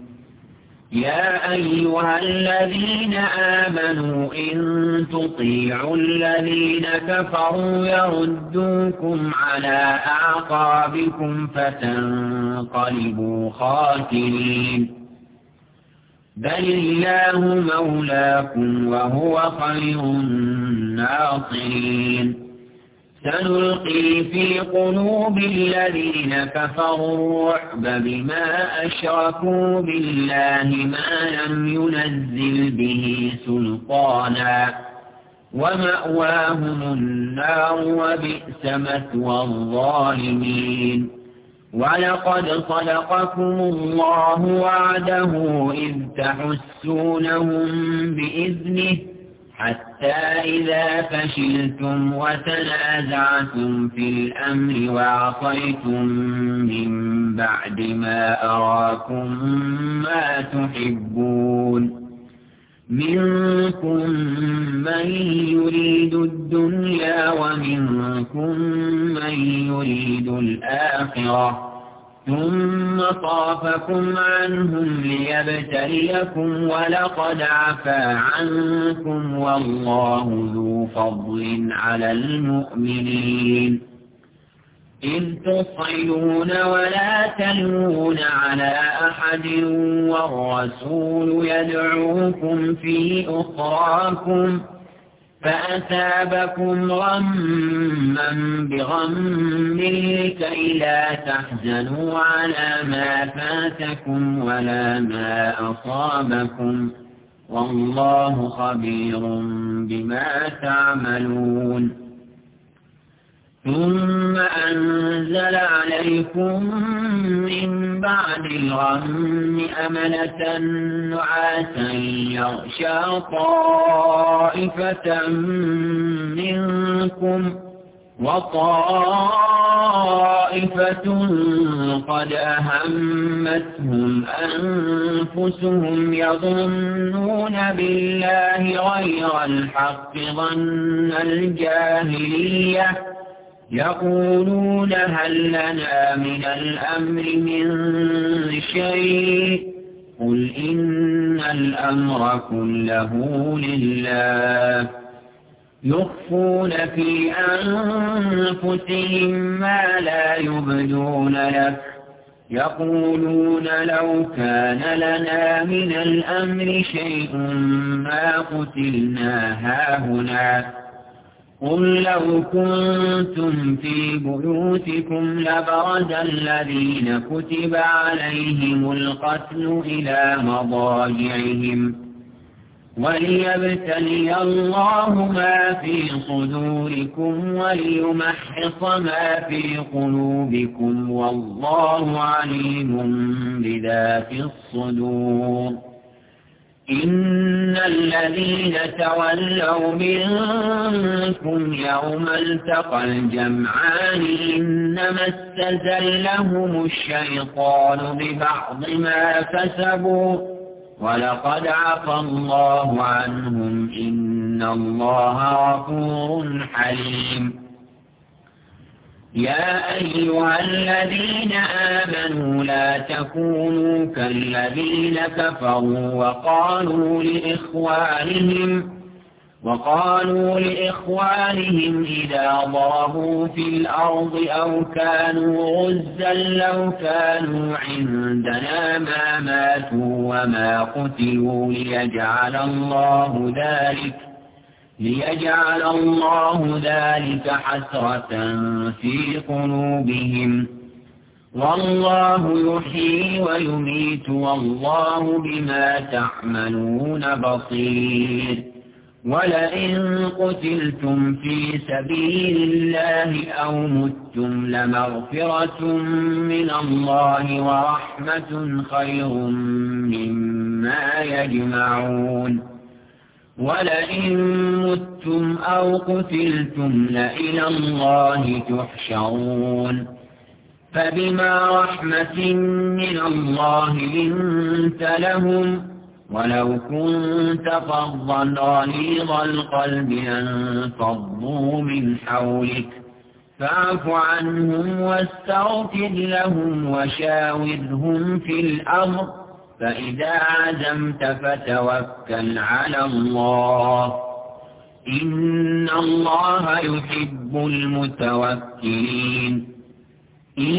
يا أيها الذين آمنوا إن تطيعوا الذين كفروا يردوكم على أعقابكم فتنقلبوا خاسرين. بل الله مولاكم وهو خير الناصرين. سنلقي في قلوب الذين كفروا الرعب بما أشركوا بالله ما لم ينزل به سلطانا ومأواهم النار وبئس مثوى الظالمين. ولقد صدقكم الله وعده إذ تحسونهم بإذنه حتى إذا فشلتم وتنازعتم في الأمر وعصيتم من بعد ما أراكم ما تحبون منكم من يريد الدنيا ومنكم من يريد الآخرة ثم صرفكم عنهم ليبتليكم ولقد عفا عنكم والله ذو فضل على المؤمنين. إذ تصعدون ولا تلوون على أحد والرسول يدعوكم في أخراكم فأثابكم غما بغم لكي لا تحزنوا على ما فاتكم ولا ما أصابكم والله خبير بما تعملون. ثم أنزل عليكم من بعد الغم أمنة نعاسا يغشى طائفة منكم وطائفة قد أهمتهم أنفسهم يظنون بالله غير الحق ظن الجاهلية يقولون هل لنا من الأمر من شيء قل إن الأمر كله لله يخفون في أنفسهم ما لا يبدون لك يقولون لو كان لنا من الأمر شيء ما قتلنا هاهنا قل لو كنتم في بيوتكم لبرز الذين كتب عليهم القتل إلى مضاجعهم وليبتلي الله ما في صدوركم وليمحص ما في قلوبكم والله عليم بذات الصدور. إن الذين تولوا منكم يوم التقى الجمعان إنما استزلهم الشيطان ببعض ما كسبوا ولقد عفى الله عنهم إن الله غفور حليم. يا أيها الذين آمنوا لا تكونوا كالذين كفروا وقالوا لإخوانهم وقالوا لإخوانهم إذا ضربوا في الأرض أو كانوا غزا لو كانوا عندنا ما ماتوا وما قتلوا ليجعل الله ذلك ليجعل الله ذلك حسرة في قلوبهم والله يحيي ويميت والله بما تعملون بصير. ولئن قتلتم في سبيل الله أو متم لمغفرة من الله ورحمة خير مما يجمعون. ولئن متم أو قتلتم لإلى الله تحشرون. فبما رحمة من الله لنت لهم ولو كنت فظا غليظ القلب لانفضوا من حولك فاعف عنهم واستغفر لهم وشاورهم في الأمر فإذا عزمت فتوكل على الله إن الله يحب المتوكلين. إن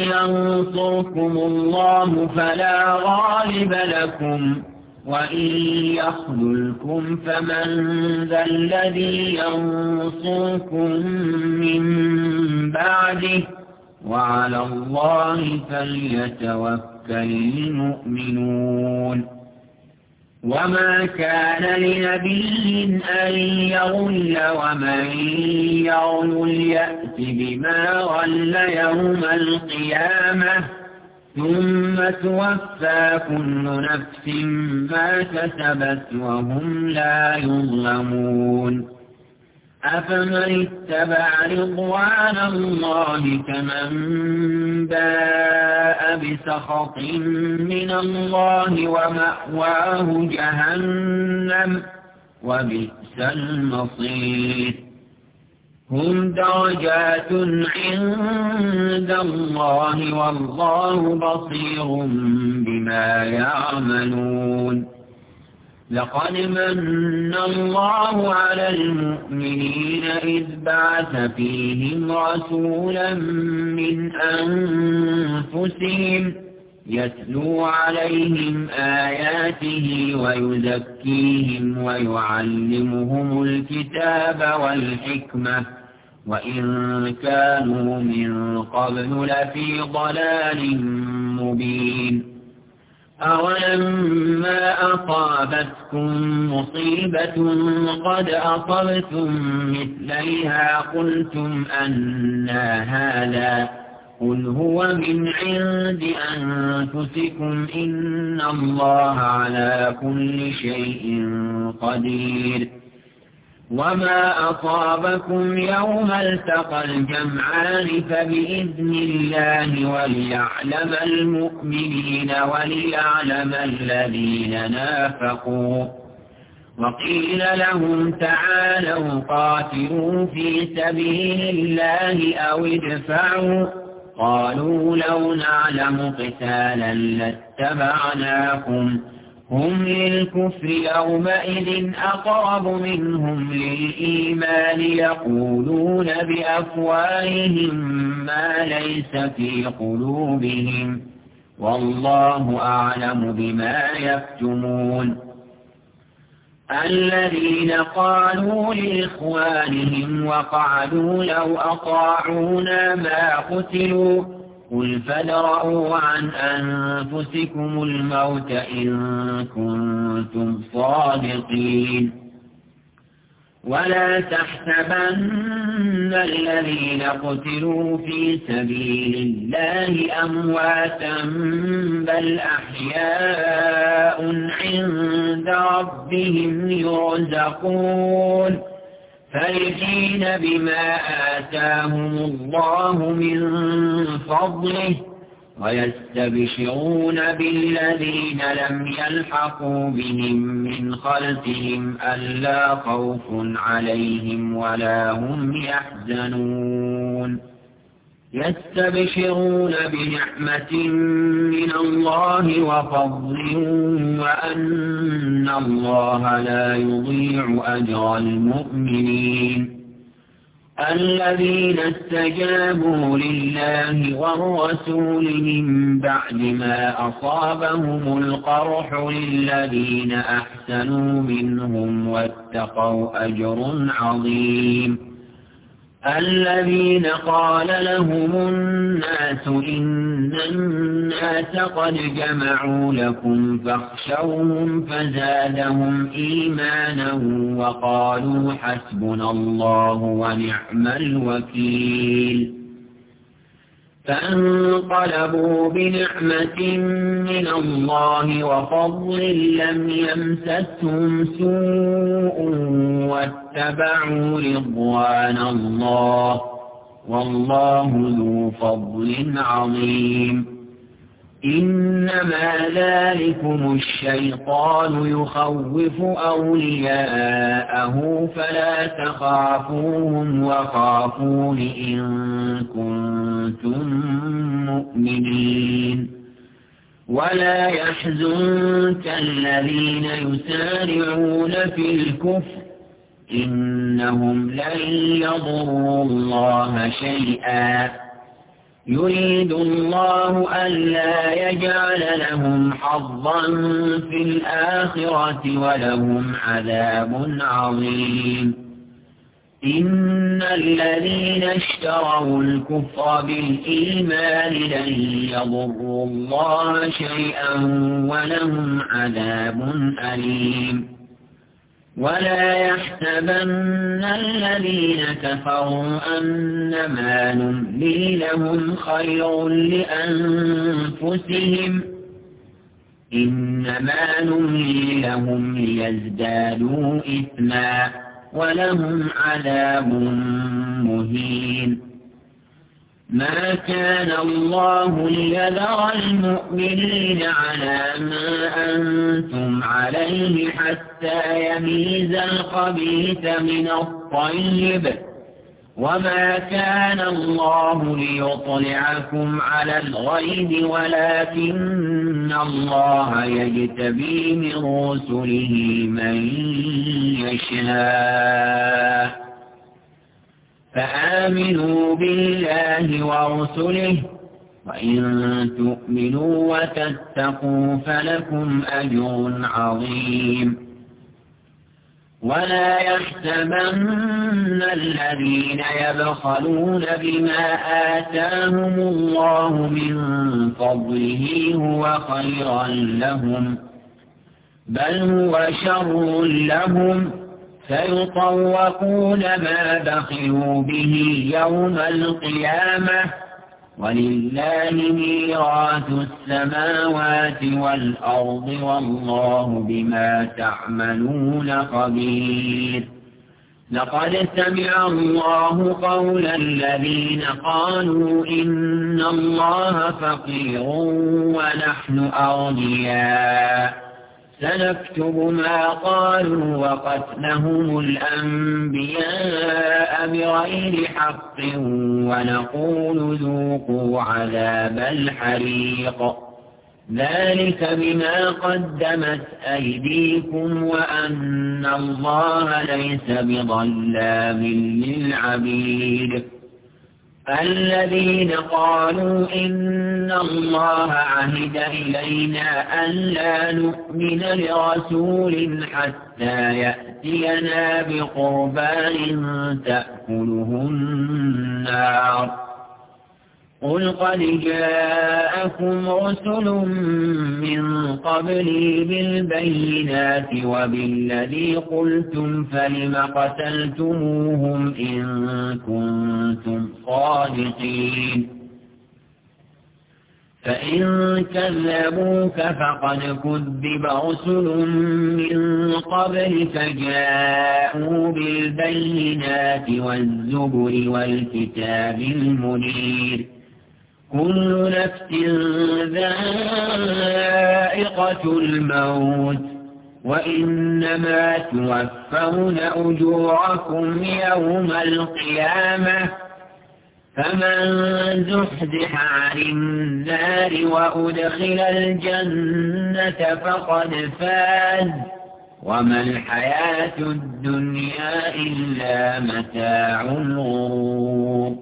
ينصركم الله فلا غالب لكم وإن يخذلكم فمن ذا الذي ينصركم من بعده وعلى الله فليتوكل المؤمنون. وما كان لنبي أن يغل ومن يغل يأت بما غل يوم القيامة ثم توفى كل نفس ما كسبت وهم لا يظلمون. أفمن اتبع رضوان الله كمن باء بسخط من الله ومأواه جهنم وبئس المصير. هم درجات عند الله والله بصير بما يعملون. لقد من الله على المؤمنين إذ بعث فيهم رسولا من أنفسهم يتلو عليهم آياته ويزكيهم ويعلمهم الكتاب والحكمة وإن كانوا من قبل لفي ضلال مبين. أولما أصابتكم مصيبة قد أصبتم مثليها قلتم أنى هذا قل هو من عند أنفسكم إن الله على كل شيء قدير. وما أصابكم يوم التقى الجمعان فبإذن الله وليعلم المؤمنين وليعلم الذين نافقوا. وقيل لهم تعالوا قاتلوا في سبيل الله أو ادفعوا قالوا لو نعلم قتالا لاتبعناكم هم للكفر يومئذ أقرب منهم للإيمان يقولون بأفواههم ما ليس في قلوبهم والله أعلم بما يكتمون. الذين قالوا لإخوانهم وقعدوا لو أطاعونا ما قتلوا قل فادرءوا عن أنفسكم الموت إن كنتم صادقين. ولا تحسبن الذين قتلوا في سبيل الله أمواتا بل أحياء عند ربهم يرزقون فرحين بما آتاهم الله من فضله ويستبشرون بالذين لم يلحقوا بهم من خلفهم ألا خوف عليهم ولا هم يحزنون يستبشرون بنعمة من الله وفضل وأن الله لا يضيع أجر المؤمنين الذين استجابوا لله والرسول من بعد ما أصابهم القرح للذين أحسنوا منهم واتقوا أجر عظيم الذين قال لهم الناس إن الناس قد جمعوا لكم فاخشوهم فزادهم إيمانا وقالوا حسبنا الله ونعم الوكيل فانقلبوا بنعمة من الله وفضل لم يمسسهم سوء واتبعوا رضوان الله والله ذو فضل عظيم إنما ذلكم الشيطان يخوف أولياءه فلا تخافوهم وخافون إن كنتم مؤمنين ولا يحزنك الذين يسارعون في الكفر إنهم لن يضروا الله شيئا يريد الله ألا يجعل لهم حظا في الآخرة ولهم عذاب عظيم إن الذين اشتروا الكفر بالإيمان لن يضروا الله شيئا ولهم عذاب أليم ولا يحسبن الذين كفروا أنما نملي لهم خير لأنفسهم إنما نملي لهم ليزدادوا إثما ولهم عذاب مهين ما كان الله ليذر المؤمنين على ما أنتم عليه حتى يميز الخبيث من الطيب وما كان الله ليطلعكم على الغيب ولكن الله يجتبي من رسله من يشاء فآمنوا بالله ورسله وإن تؤمنوا وتتقوا فلكم أجر عظيم ولا يحسبن الذين يبخلون بما آتاهم الله من فضله هو خيرا لهم بل هو شر لهم سيطوقون ما بخلوا به يوم القيامة ولله ميراث السماوات والأرض والله بما تعملون خبير لقد سمع الله قول الذين قالوا إن الله فقير ونحن أغنياء سنكتب ما قالوا وقتلهم الأنبياء بغير حق ونقول ذوقوا عذاب الحريق ذلك بما قدمت أيديكم وأن الله ليس بظلام للعبيد الذين قالوا إن الله عهد إلينا ألا نؤمن لرسول حتى يأتينا بقربان تأكله النار قل قد جاءكم رسل من قبلي بالبينات وبالذي قلتم فلم قتلتموهم إن كنتم صادقين فإن كذبوك فقد كذب رسل من قبلك جاءوا بالبينات والزبر والكتاب المنير كل نفس ذائقة الموت وإنما توفون أجوركم يوم القيامة فمن زحزح عن النار وأدخل الجنة فقد فاز وما الحياة الدنيا إلا متاع الغرور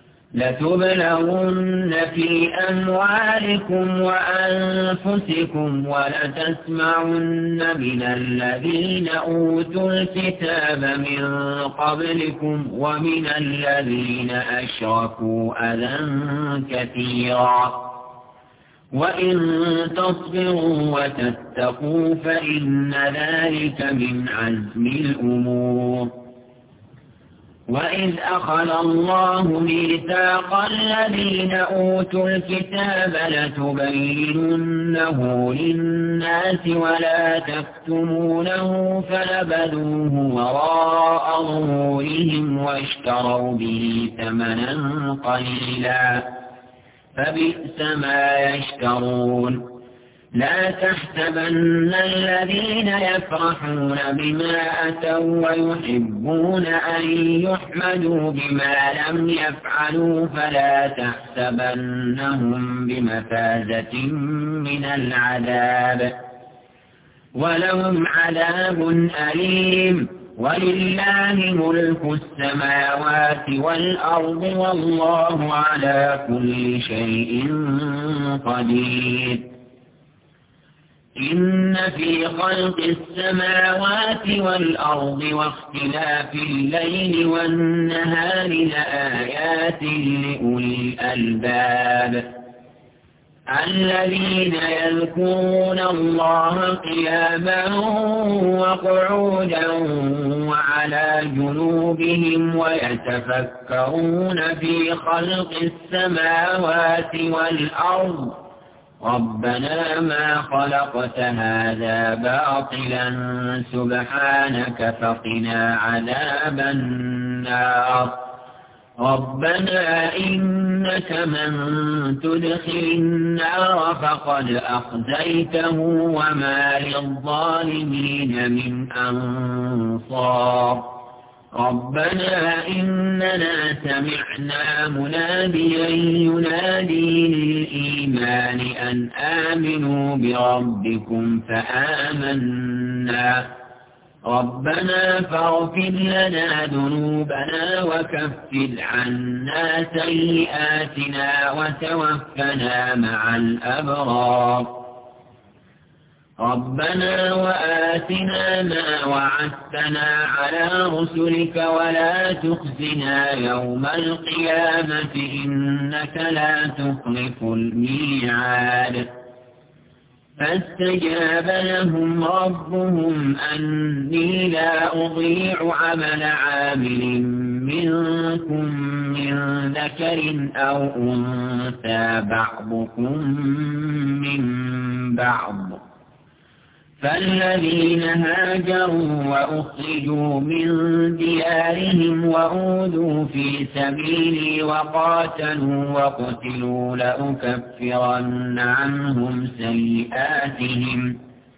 لتبلغن في أموالكم وأنفسكم ولتسمعن من الذين أوتوا الكتاب من قبلكم ومن الذين أشركوا أذى كثيرا وإن تصبروا وتتقوا فإن ذلك من عزم الأمور وإذ أخذ الله ميثاق الذين أوتوا الكتاب لتبيننه للناس ولا تكتمونه فنبذوه وراء ظهورهم واشتروا به ثمنا قليلا فبئس ما يشترون لا تحسبن الذين يفرحون بما أتوا ويحبون أن يحمدوا بما لم يفعلوا فلا تحسبنهم بمفازة من العذاب ولهم عذاب أليم ولله ملك السماوات والأرض والله على كل شيء قدير إن في خلق السماوات والأرض واختلاف الليل والنهار لآيات لأولي الألباب الذين يذكرون الله قياما وقعودا وعلى جنوبهم ويتفكرون في خلق السماوات والأرض ربنا ما خلقت هذا باطلا سبحانك فقنا عذاب النار ربنا إنك من تدخل النار فقد أخزيته وما للظالمين من أنصار ربنا إننا سمعنا مناديا ينادي للإيمان أن آمنوا بربكم فآمنا ربنا فاغفر لنا ذنوبنا وكفر عنا سيئاتنا وتوفنا مع الأبرار ربنا وآتنا ما وعدتنا على رسلك ولا تخزنا يوم القيامة إنك لا تخلف الميعاد فاستجاب لهم ربهم أني لا أضيع عمل عامل منكم من ذكر أو أنثى بعضكم من بعض فالذين هاجروا وأخرجوا من ديارهم وأوذوا في سبيلي وقاتلوا وقتلوا لأكفرن عنهم سيئاتهم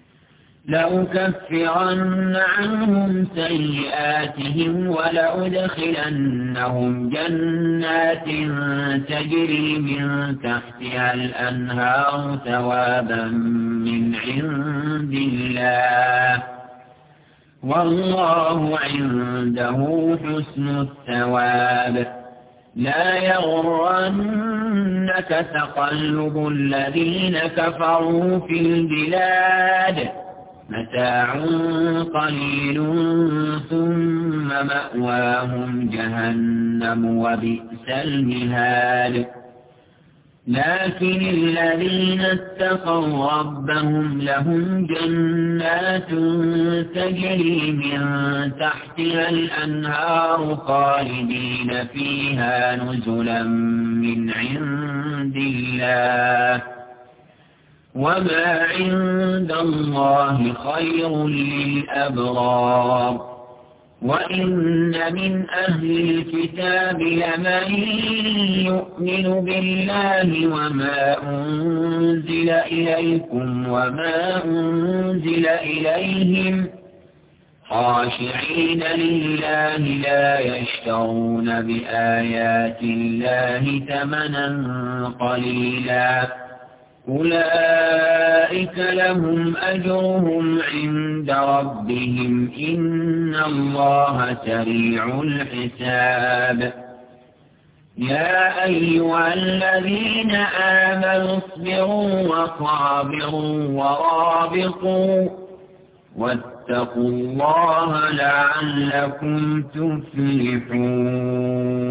لأكفرن عنهم سيئاتهم ولأدخلنهم جنات تجري من تحتها الأنهار ثوابا من عند الله والله عنده حسن الثواب لا يغرنك تقلب الذين كفروا في البلاد متاع قليل ثم مأواهم جهنم وبئس المهاد لكن الذين اتقوا ربهم لهم جنات تجري من تحتها الأنهار خالدين فيها نزلا من عند الله وما عند الله خير للأبرار وإن من أهل الكتاب لمن يؤمن بالله وما أنزل إليكم وما أنزل إليهم خاشعين لله لا يشترون بآيات الله ثمنا قليلا أولئك لهم أجرهم عند ربهم إن الله سريع الحساب يا أيها الذين آمنوا اصبروا وصابروا ورابطوا واتقوا الله لعلكم تفلحون